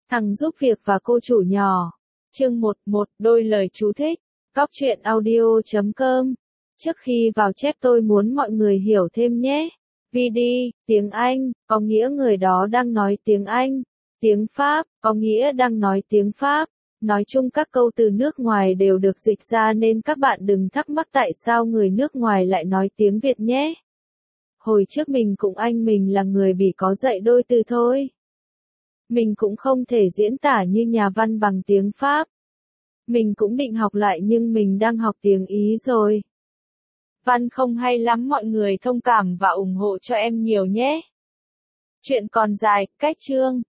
Thằng giúp việc và cô chủ nhỏ. Chương 11, đôi lời chú thích. Cóc truyện audio.com. Trước khi vào chép tôi muốn mọi người hiểu thêm nhé. VD, tiếng Anh, có nghĩa người đó đang nói tiếng Anh. Tiếng Pháp, có nghĩa đang nói tiếng Pháp. Nói chung các câu từ nước ngoài đều được dịch ra nên các bạn đừng thắc mắc tại sao người nước ngoài lại nói tiếng Việt nhé. Hồi trước mình cũng anh mình là người Bỉ có dạy đôi từ thôi. Mình cũng không thể diễn tả như nhà văn bằng tiếng Pháp. Mình cũng định học lại nhưng mình đang học tiếng Ý rồi. Văn không hay lắm, mọi người thông cảm và ủng hộ cho em nhiều nhé. Chuyện còn dài, cách chương.